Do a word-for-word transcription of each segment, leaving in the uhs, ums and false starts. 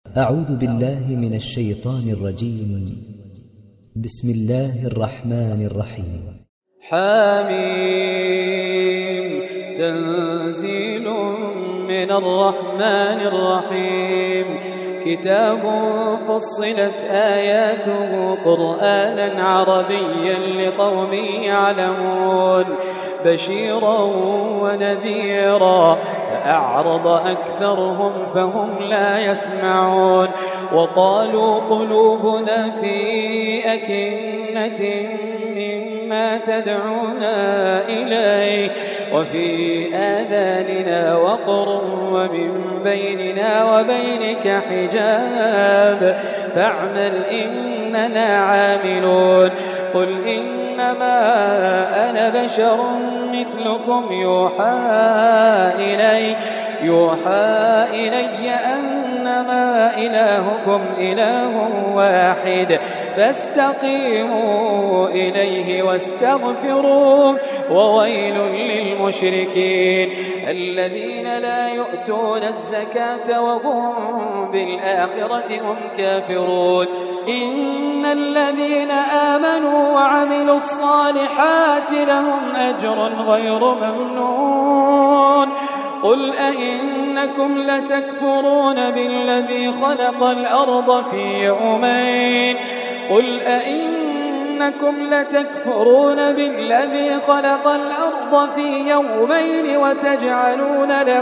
أعوذ بالله من الشيطان الرجيم. بسم الله الرحمن الرحيم. حميم تنزيل من الرحمن الرحيم. كتاب فصلت آياته قرآنا عربيا لقوم يعلمون بشيرا ونذيرا فأعرض أكثرهم فهم لا يسمعون. وقالوا قلوبنا في أكنة مما تدعونا إليه وفي آذاننا وقر ومن بيننا وبينك حجاب فاعمل إننا عاملون. قل إنما أنا بشر مثلكم يوحى إلي يوحى إلي أنما إلهكم إله واحد فاستقيموا إليه واستغفروه وويل للمشركين الذين لا يؤتون الزكاة وهم بالآخرة هم كافرون. إن الذين آمنوا وعملوا الصالحات لهم أجر غير ممنون. قل أئنكم لتكفرون بالذي خلق الأرض في يومين قل أئنكم لتكفرون بالذي خلق الأرض في يومين وتجعلون له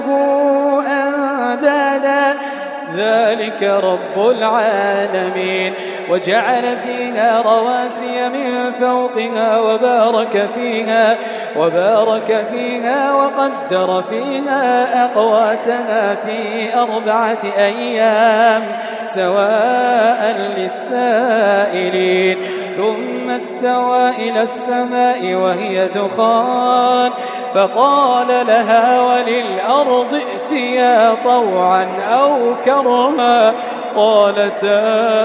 أندادا ذلك رب العالمين. وجعل فيها رواسي من فوقها وبارك فيها وبارك فيها وقدر فيها أقواتها في أربعة أيام سواء للسائلين. ثم استوى إلى السماء وهي دخان فقال لها وللأرض ائتيا طوعا أو كرما قالتا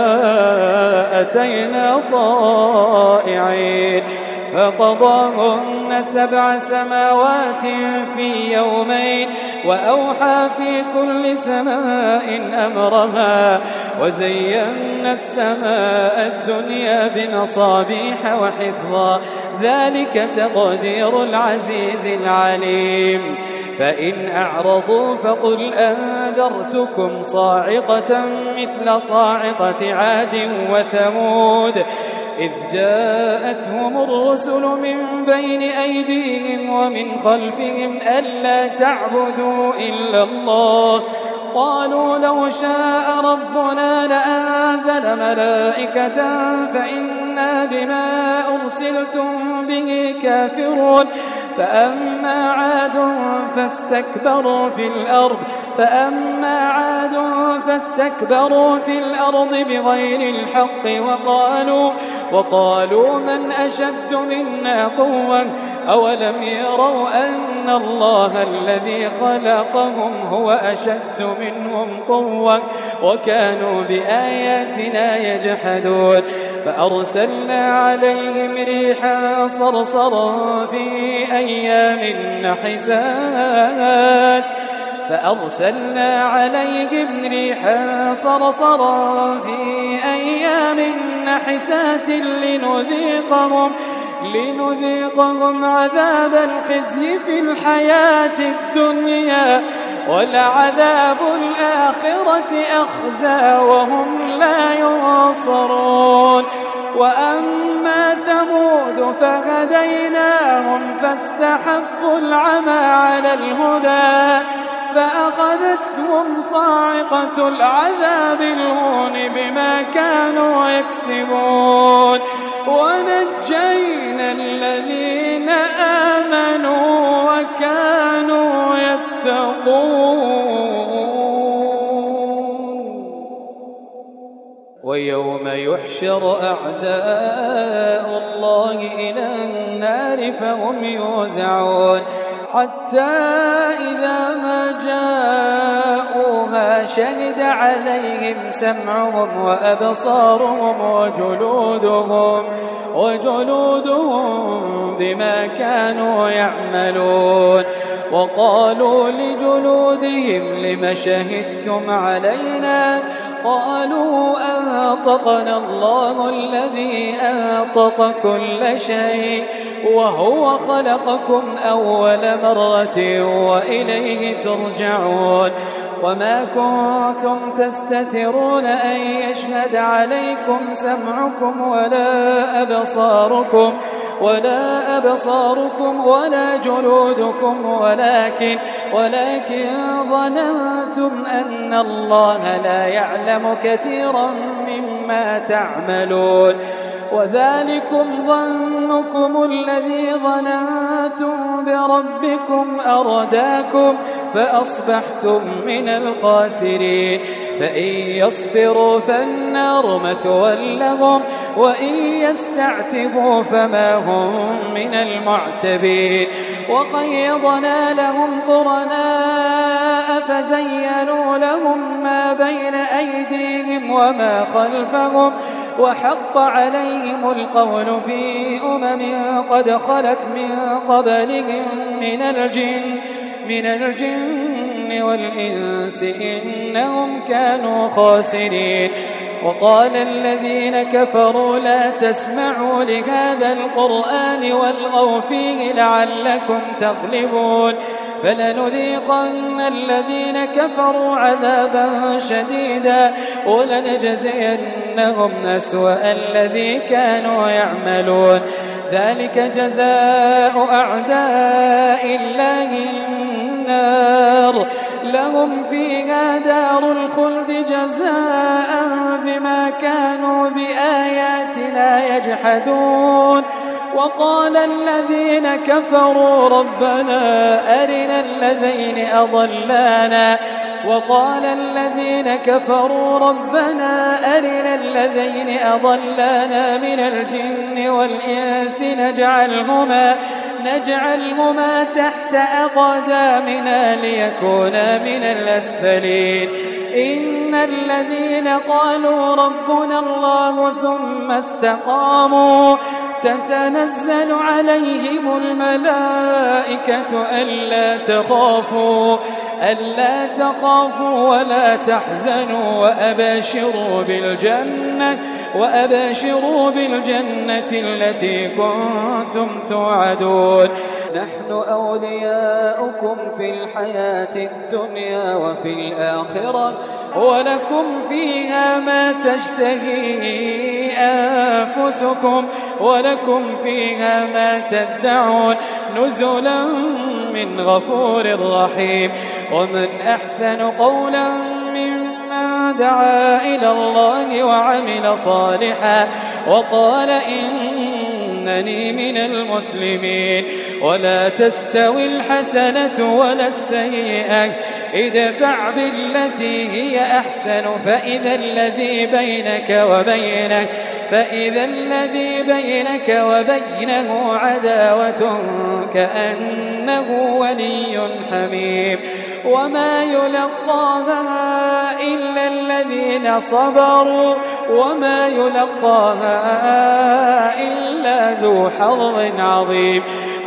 أتينا طائعين. فقضاهن سبع سماوات في يومين وأوحى في كل سماء أمرها وزينا السماء الدنيا بمصابيح وحفظا ذلك تقدير العزيز العليم. فإن أعرضوا فقل أنذرتكم صاعقة مثل صاعقة عاد وثمود إذ جاءتهم الرسل من بين أيديهم ومن خلفهم ألا تعبدوا إلا الله قالوا لو شاء ربنا لأنزل ملائكة فإنا بما أرسلتم به كافرون. فأما عاد فاستكبروا في الأرض فأما عاد فاستكبروا في الأرض بغير الحق وقالوا وقالوا من أشد منا قوة أولم يروا أن الله الذي خلقهم هو أشد منهم قوة وكانوا بآياتنا يجحدون. فأرسلنا عليهم ريحا صرصرا في أيام نحسات فأرسلنا عليهم ريحا صرصرا في أيام نحسات لنذيقهم لنذيقهم عذاب الخزي في الحياة الدنيا ولعذاب الآخرة أخزى وهم لا ينصرون. وأما ثمود فهديناهم فاستحبوا العمى على الهدى فأخذتهم صاعقة العذاب الهون بما كانوا يكسبون. ونجينا الذين آمنوا وكانوا يتقون. ويوم يحشر أعداء الله إلى النار فهم يوزعون حتى إذا ما جاءوها شهد عليهم سمعهم وأبصارهم وجلودهم وجلودهم بما كانوا يعملون. وقالوا لجلودهم لم شهدتم علينا قالوا أنطقنا الله الذي أنطق كل شيء وهو خلقكم أول مرة وإليه ترجعون وما كنتم تستترون أن يشهد عليكم سمعكم ولا أبصاركم ولا أبصاركم ولا جلودكم ولكن ولكن ظننتم أن الله لا يعلم كثيرا مما تعملون وذلكم ظنكم الذي ظننتم بربكم أرداكم فأصبحتم من الخاسرين فإن يصبروا فالنار مثوى لهم وإن يستعتبوا فما هم من المعتبين وقيضنا لهم قرناء فزينوا لهم ما بين أيديهم وما خلفهم وحق عليهم القول في أمم قد خلت من قبلهم من الجن من الجن والإنس إنهم كانوا خاسرين وقال الذين كفروا لا تسمعوا لهذا القرآن والغوا فيه لعلكم تغلبون فلنذيقن الذين كفروا عذابا شديدا ولنجزينهم أسوأ الذي كانوا يعملون ذلك جزاء أعداء الله النار لهم فيها دار الخلد جزاء بما كانوا بآياتنا يجحدون وقال الذين كفروا ربنا أرنا الذين أضلانا وقال الذين كفروا ربنا أرنا الذين أضلانا من الجن والإنس نجعلهما نجعلهما تحت أقدامنا ليكونا من الأسفلين إن الذين قالوا ربنا الله ثم استقاموا تتنزل عليهم الملائكة ألا تخافوا ألا تخافوا ولا تحزنوا وأبشروا بالجنة وأبشروا بالجنة التي كنتم توعدون نحن أولياؤكم في الحياة الدنيا وفي الآخرة ولكم فيها ما تشتهي أنفسكم ولكم فيها ما تدعون نزلا من غفور رحيم ومن أحسن قولا ممن دعا إلى الله وعمل صالحا وقال إنني من المسلمين ولا تستوي الحسنة ولا السيئة ادفع بالتي هي أحسن فإذا الذي بينك وبينه فإذا الذي بينك وبينه عداوة كأنه ولي حميم وما يلقاها إلا الذين صبروا وما يلقاها إلا ذو حظ عظيم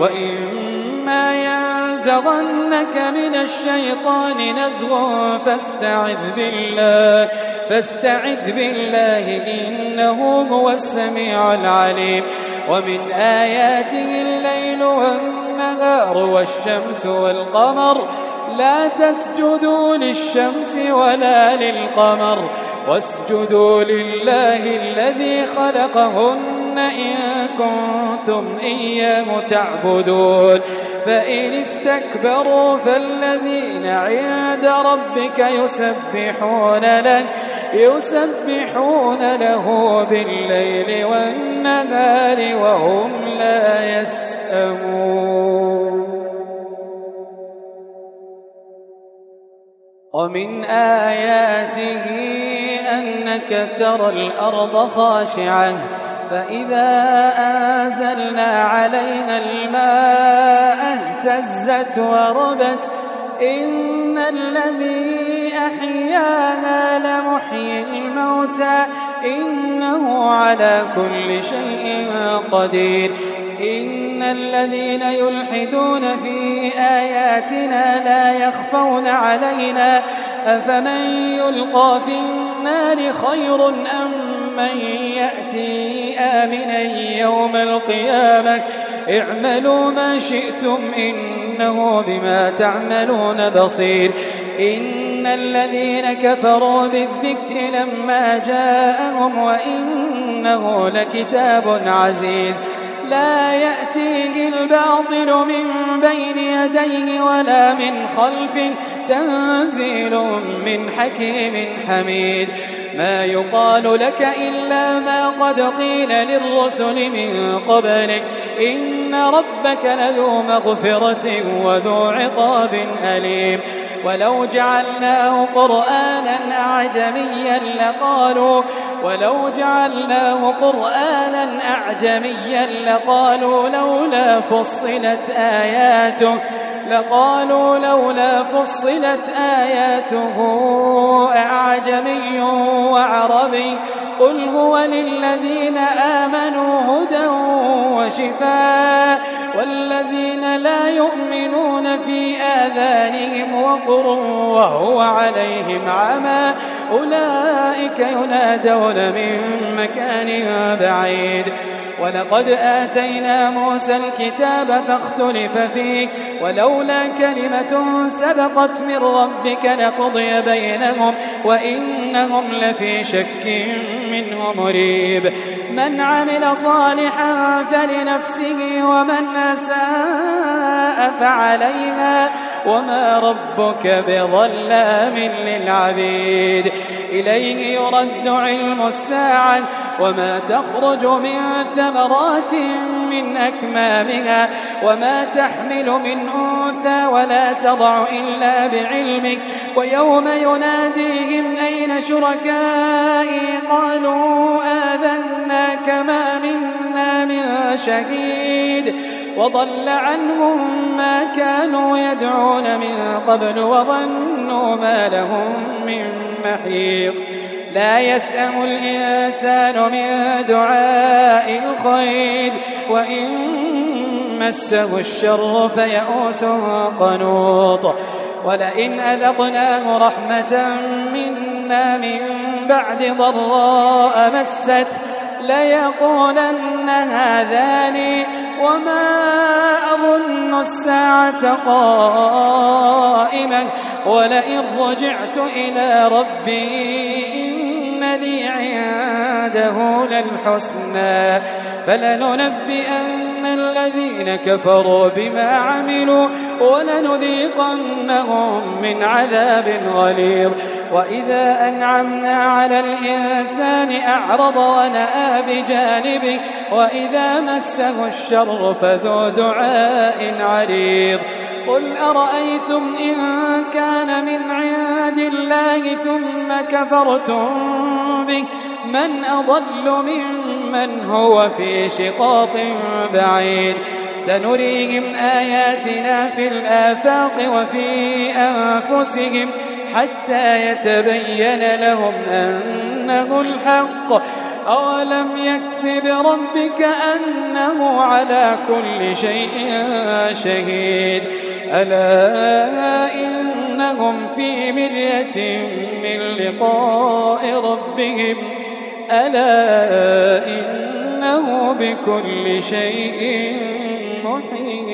وإما ينزغنك من الشيطان نزغ فاستعذ بالله فاستعذ بالله إنه هو السميع العليم ومن آياته الليل والنهار والشمس والقمر لا تسجدوا للشمس ولا للقمر واسجدوا لله الذي خلقهن إن كنتم إياه تعبدون فإن استكبروا فالذين عند ربك يسبحون له يسبحون له بالليل والنهار وهم لا يسأمون ومن آياته أنك ترى الأرض خاشعة فإذا أنزلنا عليها الماء اهتزت وربت إن الذي أحياها لمحيي الموتى إنه على كل شيء قدير إن الذين يلحدون في آياتنا لا يخفون علينا أفمن يلقى في النار خير أم من يأتي آمنا يوم القيامة اعملوا ما شئتم إنه بما تعملون بصير إن الذين كفروا بالذكر لما جاءهم وإنه لكتاب عزيز لا يأتيه الباطل من بين يديه ولا من خلفه تنزيل من حكيم حميد ما يقال لك إلا ما قد قيل للرسل من قبلك إن ربك لذو مغفرة وذو عقاب أليم ولو جعلناه قرآنا أعجميا لقالوا ولو جعلناه قرآنا أعجميا لقالوا لولا فصلت آياته لقالوا لولا فصلت آياته أعجمي وعربي قل هو للذين آمنوا هدى وشفاء والذين لا يؤمنون في آذانهم وقر وهو عليهم عمى أولئك ينادون من مكان بعيد ولقد آتينا موسى الكتاب فاختلف فيه ولولا كلمة سبقت من ربك لقضي بينهم وإنهم لفي شك منه مريب من عمل صالحا فلنفسه ومن أساء فعليها وما ربك بظلام للعبيد إليه يرد علم الساعة وما تخرج من ثمرات من أكمامها وما تحمل من أنثى ولا تضع إلا بعلمه ويوم يناديهم أين شركائي قالوا آذناك ما منا من شهيد وضل عنهم ما كانوا يدعون من قبل وظنوا ما لهم من محيص لا يسأم الإنسان من دعاء الخير وإن مسه الشر فيئوس قنوط ولئن أذقناه رحمة منا من بعد ضراء مست ليقولن هذا لي وما أظن الساعة قائمة ولئن رجعت إلى ربي إن لي عنده للحسنى فلننبئن الذين كفروا بما عملوا ولنذيقنهم من عذاب غليظ وإذا أنعمنا على الإنسان أعرض ونأى بجانبه وإذا مسه الشر فذو دعاء عريض قل أرأيتم إن كان من عند الله ثم كفرتم به من أضل ممن هو في شقاق بعيد سنريهم آياتنا في الآفاق وفي أنفسهم حتى يتبين لهم أنه الحق أولم يكف بربك أنه على كل شيء شهيد ألا إنهم في مرية من لقاء ربهم ألا إنه بكل شيء محيط